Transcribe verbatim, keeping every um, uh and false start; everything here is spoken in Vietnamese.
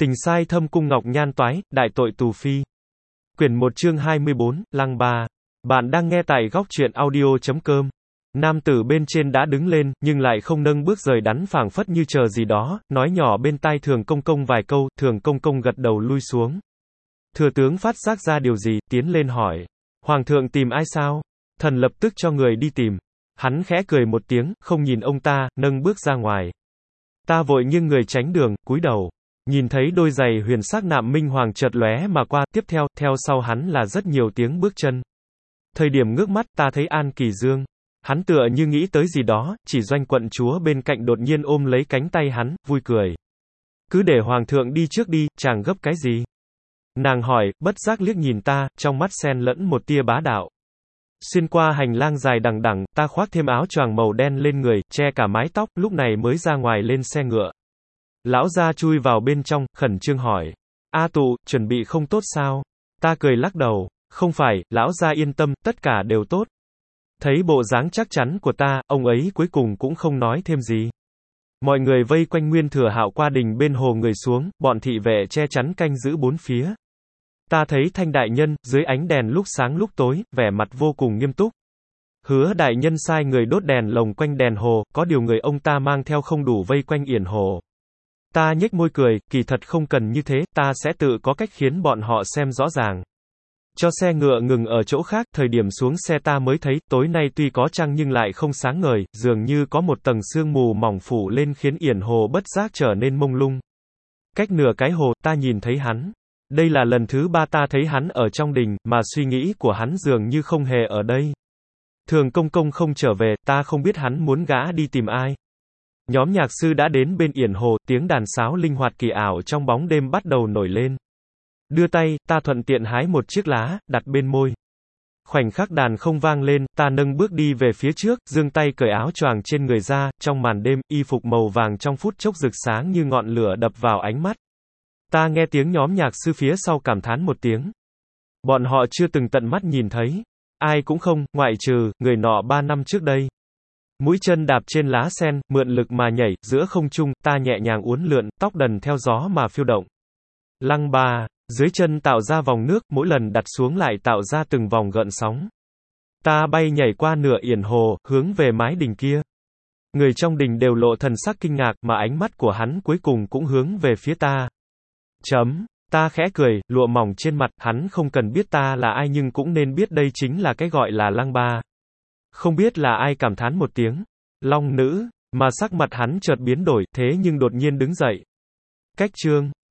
Tình sai thâm cung ngọc nhan toái, đại tội tù phi. Quyển một chương hai mươi bốn, Lăng Ba. Bạn đang nghe tại góc truyện audio chấm com. Nam tử bên trên đã đứng lên, nhưng lại không nâng bước rời đắn phảng phất như chờ gì đó, nói nhỏ bên tai Thường Công Công vài câu, Thường Công Công gật đầu lui xuống. Thừa tướng phát giác ra điều gì, tiến lên hỏi. Hoàng thượng tìm ai sao? Thần lập tức cho người đi tìm. Hắn khẽ cười một tiếng, không nhìn ông ta, nâng bước ra ngoài. Ta vội nghiêng người tránh đường, cúi đầu. Nhìn thấy đôi giày huyền sắc nạm minh hoàng chợt lóe mà qua, tiếp theo, theo sau hắn là rất nhiều tiếng bước chân. Thời điểm ngước mắt, ta thấy An Kỳ Dương. Hắn tựa như nghĩ tới gì đó, chỉ doanh quận chúa bên cạnh đột nhiên ôm lấy cánh tay hắn, vui cười. Cứ để hoàng thượng đi trước đi, chàng gấp cái gì? Nàng hỏi, bất giác liếc nhìn ta, trong mắt xen lẫn một tia bá đạo. Xuyên qua hành lang dài đằng đẵng, ta khoác thêm áo choàng màu đen lên người, che cả mái tóc, lúc này mới ra ngoài lên xe ngựa. Lão gia chui vào bên trong, khẩn trương hỏi. A Tụ, chuẩn bị không tốt sao? Ta cười lắc đầu. Không phải, lão gia yên tâm, tất cả đều tốt. Thấy bộ dáng chắc chắn của ta, ông ấy cuối cùng cũng không nói thêm gì. Mọi người vây quanh Nguyên Thừa Hạo qua đình bên hồ người xuống, bọn thị vệ che chắn canh giữ bốn phía. Ta thấy Thanh đại nhân, dưới ánh đèn lúc sáng lúc tối, vẻ mặt vô cùng nghiêm túc. Hứa đại nhân sai người đốt đèn lồng quanh đèn hồ, có điều người ông ta mang theo không đủ vây quanh yển hồ. Ta nhếch môi cười, kỳ thật không cần như thế, ta sẽ tự có cách khiến bọn họ xem rõ ràng. Cho xe ngựa ngừng ở chỗ khác, thời điểm xuống xe ta mới thấy, tối nay tuy có trăng nhưng lại không sáng ngời, dường như có một tầng sương mù mỏng phủ lên khiến yển hồ bất giác trở nên mông lung. Cách nửa cái hồ, ta nhìn thấy hắn. Đây là lần thứ ba ta thấy hắn ở trong đình, mà suy nghĩ của hắn dường như không hề ở đây. Thường Công Công không trở về, ta không biết hắn muốn gã đi tìm ai. Nhóm nhạc sư đã đến bên yển hồ, tiếng đàn sáo linh hoạt kỳ ảo trong bóng đêm bắt đầu nổi lên. Đưa tay, ta thuận tiện hái một chiếc lá, đặt bên môi. Khoảnh khắc đàn không vang lên, ta nâng bước đi về phía trước, giương tay cởi áo choàng trên người ra, trong màn đêm, y phục màu vàng trong phút chốc rực sáng như ngọn lửa đập vào ánh mắt. Ta nghe tiếng nhóm nhạc sư phía sau cảm thán một tiếng. Bọn họ chưa từng tận mắt nhìn thấy. Ai cũng không, ngoại trừ, người nọ ba năm trước đây. Mũi chân đạp trên lá sen, mượn lực mà nhảy, giữa không trung, ta nhẹ nhàng uốn lượn, tóc đần theo gió mà phiêu động. Lăng Ba, dưới chân tạo ra vòng nước, mỗi lần đặt xuống lại tạo ra từng vòng gợn sóng. Ta bay nhảy qua nửa yển hồ, hướng về mái đình kia. Người trong đình đều lộ thần sắc kinh ngạc, mà ánh mắt của hắn cuối cùng cũng hướng về phía ta. Chấm, ta khẽ cười, lụa mỏng trên mặt, hắn không cần biết ta là ai nhưng cũng nên biết đây chính là cái gọi là Lăng Ba. Không biết là ai cảm thán một tiếng. Long nữ, mà sắc mặt hắn chợt biến đổi, thế nhưng đột nhiên đứng dậy. Cách chương.